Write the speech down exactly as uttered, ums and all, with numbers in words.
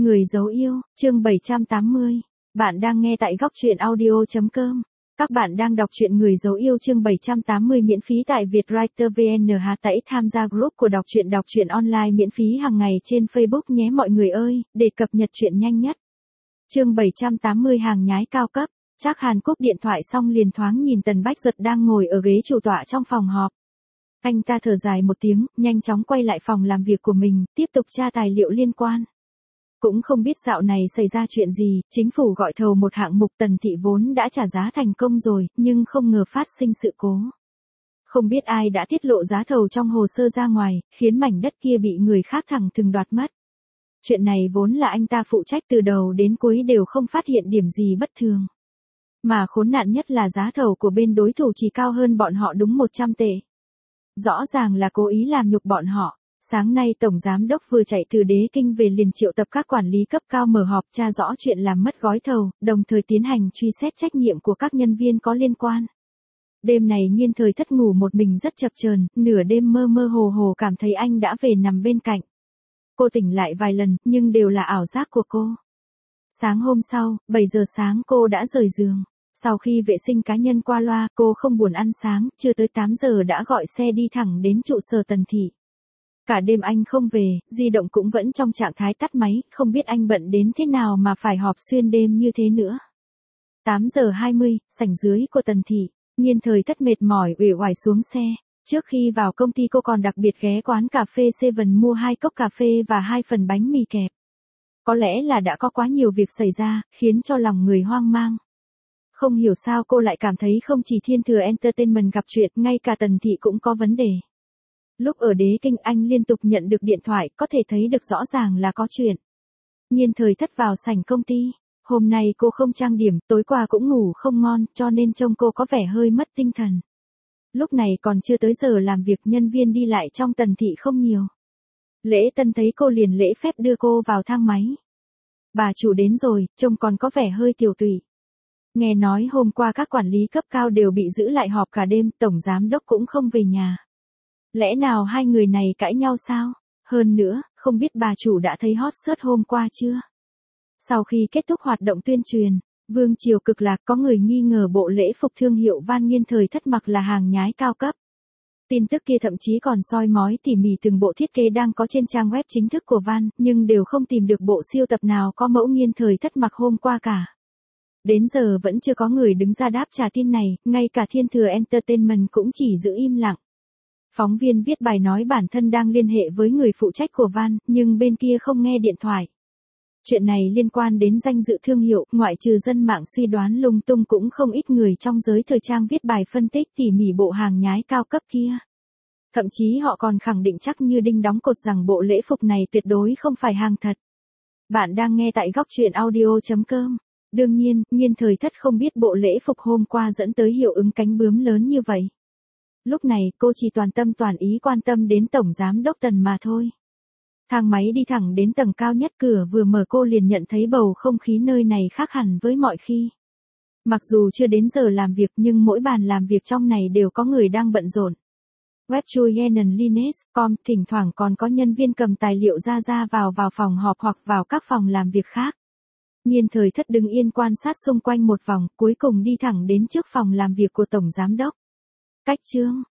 Người dấu yêu, chương bảy trăm tám mươi. Bạn đang nghe tại góc truyện audio chấm com. Các bạn đang đọc truyện Người dấu yêu chương bảy trăm tám mươi miễn phí tại Vietwriter vê en. Hãy tải tham gia group của đọc truyện đọc truyện online miễn phí hàng ngày trên Facebook nhé mọi người ơi, để cập nhật truyện nhanh nhất. Chương bảy trăm tám mươi hàng nhái cao cấp. Trác Hàn cúp điện thoại xong liền thoáng nhìn Tần Bách Duật đang ngồi ở ghế chủ tọa trong phòng họp. Anh ta thở dài một tiếng, nhanh chóng quay lại phòng làm việc của mình, tiếp tục tra tài liệu liên quan. Cũng không biết dạo này xảy ra chuyện gì, chính phủ gọi thầu một hạng mục Tần thị vốn đã trả giá thành công rồi, nhưng không ngờ phát sinh sự cố. Không biết ai đã tiết lộ giá thầu trong hồ sơ ra ngoài, khiến mảnh đất kia bị người khác thẳng thừng đoạt mất. Chuyện này vốn là anh ta phụ trách từ đầu đến cuối đều không phát hiện điểm gì bất thường. Mà khốn nạn nhất là giá thầu của bên đối thủ chỉ cao hơn bọn họ đúng một trăm tệ. Rõ ràng là cố ý làm nhục bọn họ. Sáng nay Tổng Giám Đốc vừa chạy từ Đế Kinh về liền triệu tập các quản lý cấp cao mở họp tra rõ chuyện làm mất gói thầu, đồng thời tiến hành truy xét trách nhiệm của các nhân viên có liên quan. Đêm này Nghiên Thời Thất ngủ một mình rất chập chờn, nửa đêm mơ mơ hồ hồ cảm thấy anh đã về nằm bên cạnh. Cô tỉnh lại vài lần, nhưng đều là ảo giác của cô. Sáng hôm sau, bảy giờ sáng cô đã rời giường. Sau khi vệ sinh cá nhân qua loa, cô không buồn ăn sáng, chưa tới tám giờ đã gọi xe đi thẳng đến trụ sở Tần thị. Cả đêm anh không về, di động cũng vẫn trong trạng thái tắt máy, không biết anh bận đến thế nào mà phải họp xuyên đêm như thế nữa. tám giờ hai mươi, sảnh dưới của Tần thị, Nghiên Thời Thất mệt mỏi uể oải xuống xe. Trước khi vào công ty cô còn đặc biệt ghé quán cà phê Seven mua hai cốc cà phê và hai phần bánh mì kẹp. Có lẽ là đã có quá nhiều việc xảy ra, khiến cho lòng người hoang mang. Không hiểu sao cô lại cảm thấy không chỉ Thiên Thừa Entertainment gặp chuyện, ngay cả Tần thị cũng có vấn đề. Lúc ở Đế Kinh anh liên tục nhận được điện thoại, có thể thấy được rõ ràng là có chuyện. Nghiên Thời Thất vào sảnh công ty. Hôm nay cô không trang điểm, tối qua cũng ngủ không ngon, cho nên trông cô có vẻ hơi mất tinh thần. Lúc này còn chưa tới giờ làm việc, nhân viên đi lại trong Tần thị không nhiều. Lễ Tân thấy cô liền lễ phép đưa cô vào thang máy. Bà chủ đến rồi, trông còn có vẻ hơi tiều tụy. Nghe nói hôm qua các quản lý cấp cao đều bị giữ lại họp cả đêm, Tổng Giám Đốc cũng không về nhà. Lẽ nào hai người này cãi nhau sao? Hơn nữa, không biết bà chủ đã thấy hot search hôm qua chưa? Sau khi kết thúc hoạt động tuyên truyền, Vương Triều Cực Lạc có người nghi ngờ bộ lễ phục thương hiệu Van Nghiên Thời Thất mặc là hàng nhái cao cấp. Tin tức kia thậm chí còn soi mói tỉ mỉ từng bộ thiết kế đang có trên trang web chính thức của Van, nhưng đều không tìm được bộ siêu tập nào có mẫu Nghiên Thời Thất mặc hôm qua cả. Đến giờ vẫn chưa có người đứng ra đáp trả tin này, ngay cả Thiên Thừa Entertainment cũng chỉ giữ im lặng. Phóng viên viết bài nói bản thân đang liên hệ với người phụ trách của Van, nhưng bên kia không nghe điện thoại. Chuyện này liên quan đến danh dự thương hiệu, ngoại trừ dân mạng suy đoán lung tung cũng không ít người trong giới thời trang viết bài phân tích tỉ mỉ bộ hàng nhái cao cấp kia. Thậm chí họ còn khẳng định chắc như đinh đóng cột rằng bộ lễ phục này tuyệt đối không phải hàng thật. Bạn đang nghe tại góc truyện audio chấm com. Đương nhiên, Nghiên Thời Thất không biết bộ lễ phục hôm qua dẫn tới hiệu ứng cánh bướm lớn như vậy. Lúc này cô chỉ toàn tâm toàn ý quan tâm đến Tổng Giám Đốc Tần mà thôi. Thang máy đi thẳng đến tầng cao nhất, cửa vừa mở cô liền nhận thấy bầu không khí nơi này khác hẳn với mọi khi. Mặc dù chưa đến giờ làm việc nhưng mỗi bàn làm việc trong này đều có người đang bận rộn. Webchuyen Lines chấm com thỉnh thoảng còn có nhân viên cầm tài liệu ra ra vào vào phòng họp hoặc vào các phòng làm việc khác. Nghiên Thời Thất đứng yên quan sát xung quanh một vòng, cuối cùng đi thẳng đến trước phòng làm việc của Tổng Giám Đốc. Cách chương,